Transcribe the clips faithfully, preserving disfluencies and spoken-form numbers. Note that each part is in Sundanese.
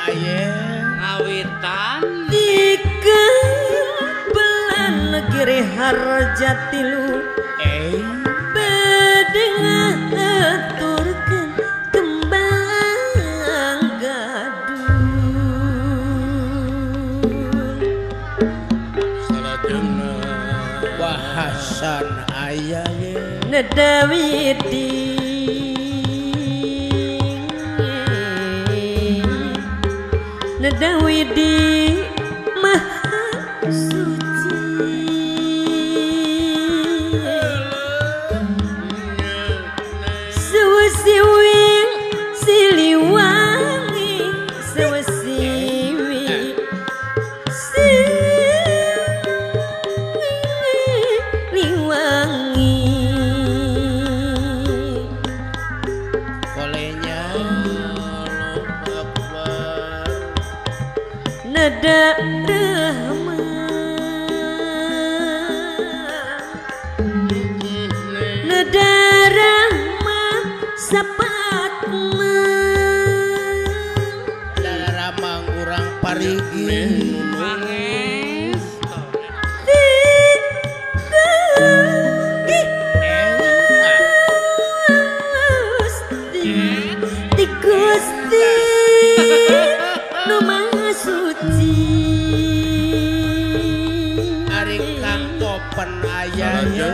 aye ngawitan tiga bulan negeri harjatilu eh bedeng aturkeun kembang gadul salajengna wahasan aya ye nedawidi nedawidi maha suci sewasiwing siliwangi sewasiwi siliwangi kolenya nada rahmat nada rahmat sapatna dara ramang urang parigi manges di Gusti nu maha suci ari kang topen aya ye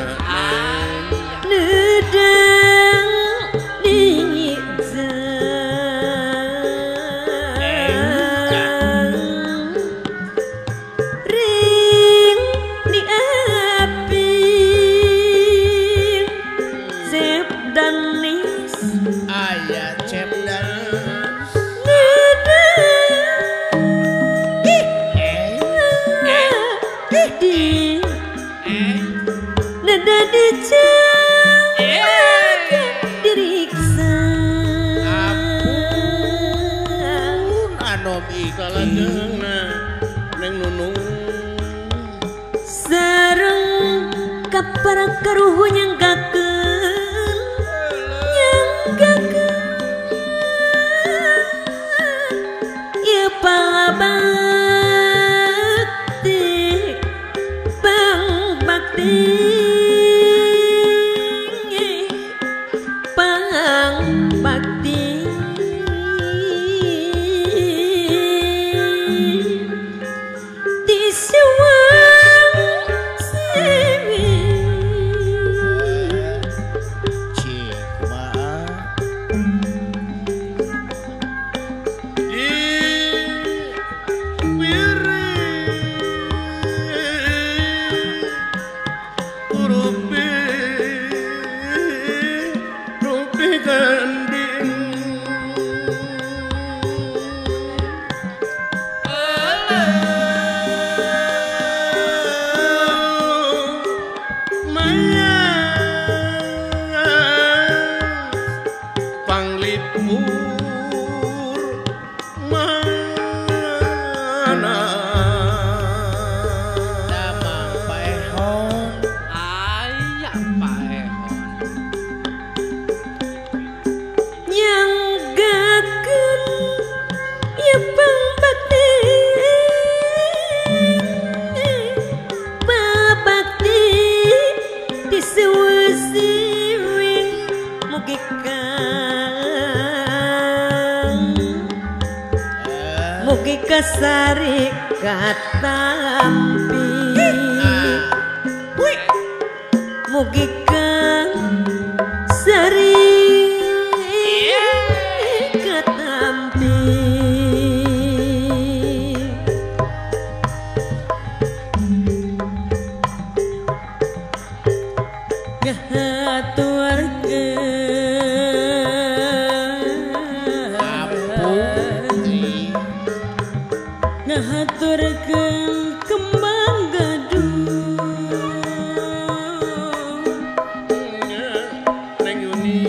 nedang dijang ring di api zep dan nis aya cep dan di nada dijaga diriksa anom salajengna neng nunung sareng kapara karuhu nyanggakeun nyanggakeun ieu pangabakti pangbakti pangbakti di sewang sewi cik maa di wiri urupi rupi ganding Maya panglipur mana damang paehon aya paehon nyanggakeun ieu pangbakti babakti di sewasiwi mugi kang mugi kasari katampi mugi kang sari katampi ngahaturkeun ngahaturkeun kembang gadung neng Yuni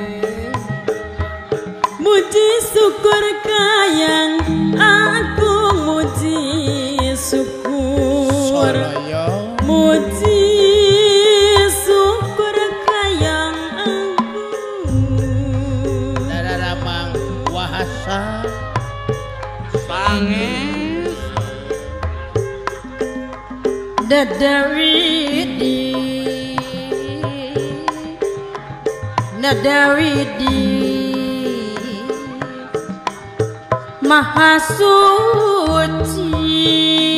muji syukur kayang aku muji syukur Soraya muji syukur kayang aku Nadawidi Nadawidi Maha suci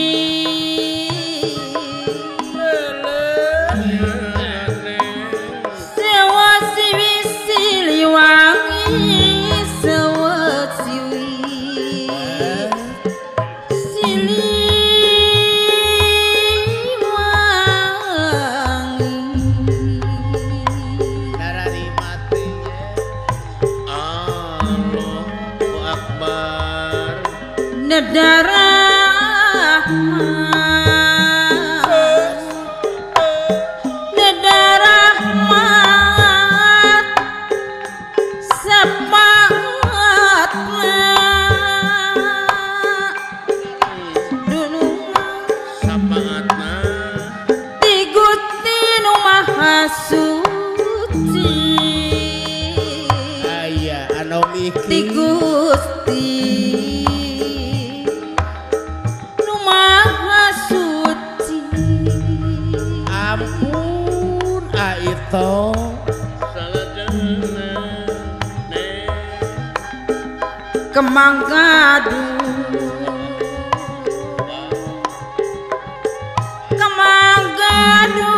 Sewa siwi siliwangi Sewa siwi siliwangi Darari mati Allahu Akbar Nedarah Nedarah mat Semangat Sapaatna Tigusti nu maha suci Aya anu mikir Tigusti nu maha suci Ampun Aito Kemanggadu Kemanggadu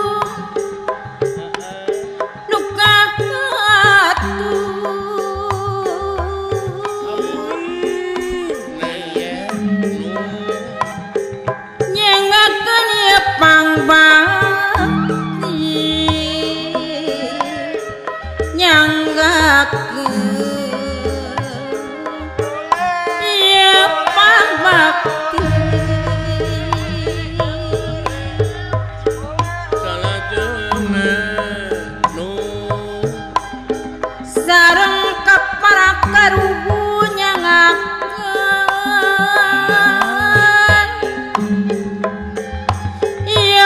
Nukahatu Nyengakeun ieu pangbakti Nyanggakeun ieu pangbakti sareng kaparakaruhu nyangakeun ieu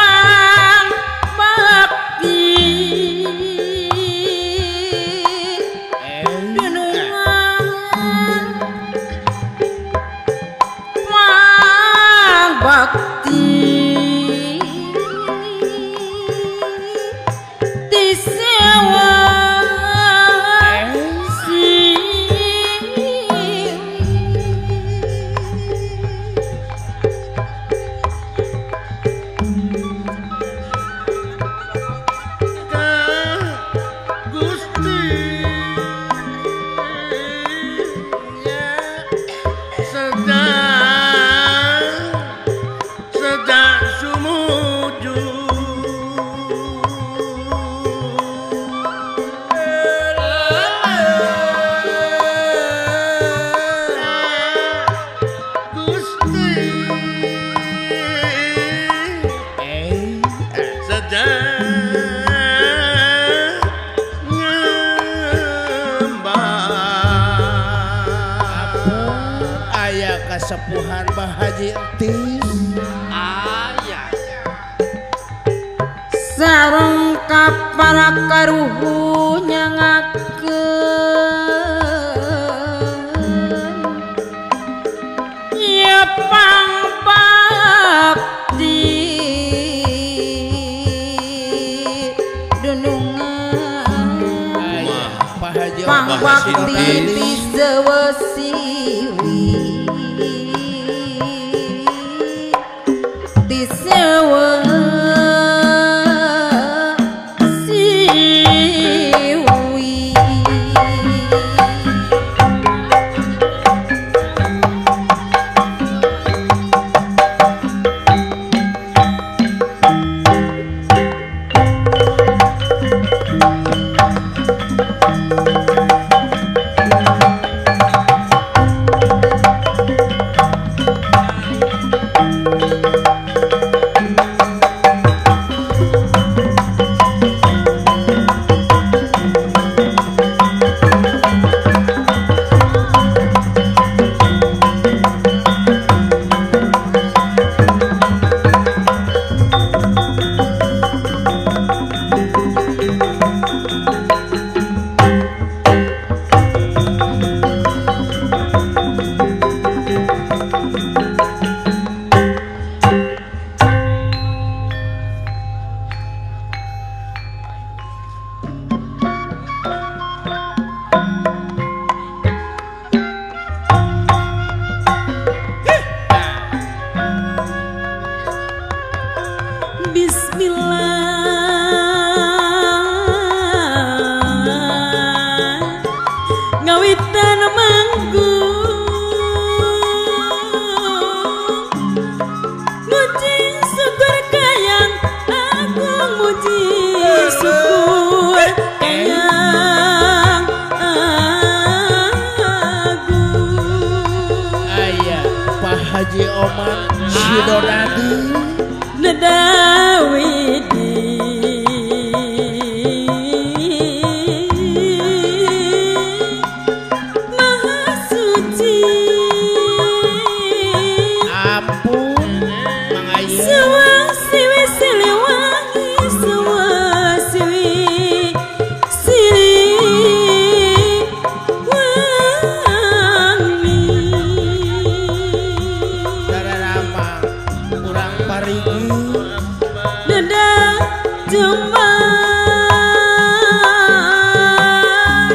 pangbakti dunungan pangbakti disewa Kasepuhan Bahaji Entis Aya sareng kaparakaruhu nyangakeun ieu pangbakti dunungan Bahaji pangbakti disewa siwi disewa siwi Haji Oman Sidonadi Nedawidi Maha suci ampun mangaya Sewang siwi siliwangi Sewang siwi siliwangi dararama kurang parigi Dadah jembar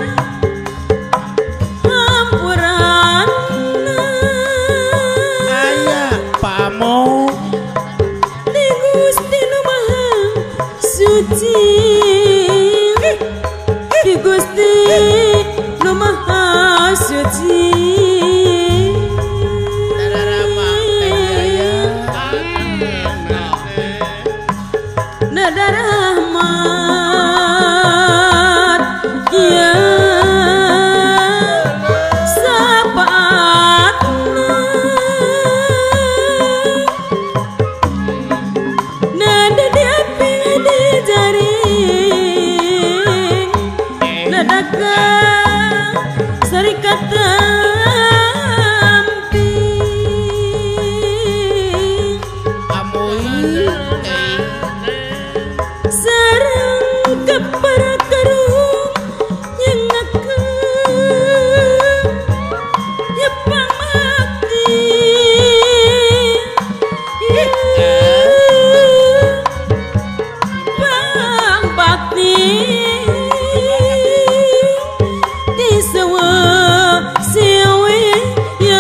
Hampuran aya pamo Di Gusti Nu Maha Suci Di Gusti Nu Maha Suci dararama jaya Nada rahmat ya sapaatna Nada diapi di jaring Nada ka sarikata amui sarang keperkarung yang aku ya pamati ya pang bakti di sewa sewe ya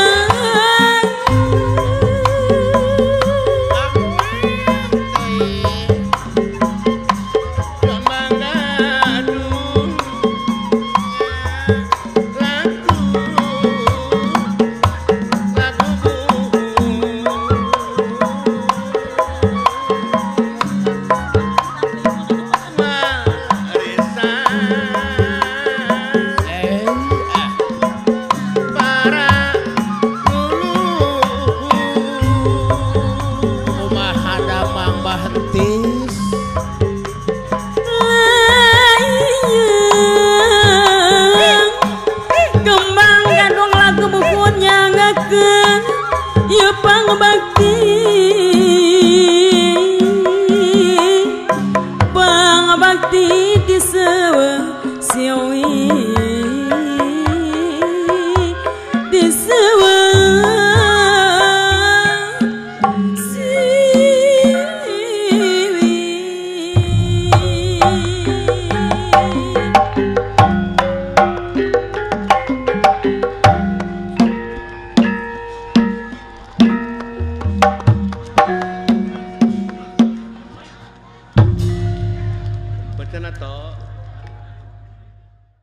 Kembang gadung lagu bukunya ngakeun ya pangbakti pangbakti di sewa siwi di sewa Bacana to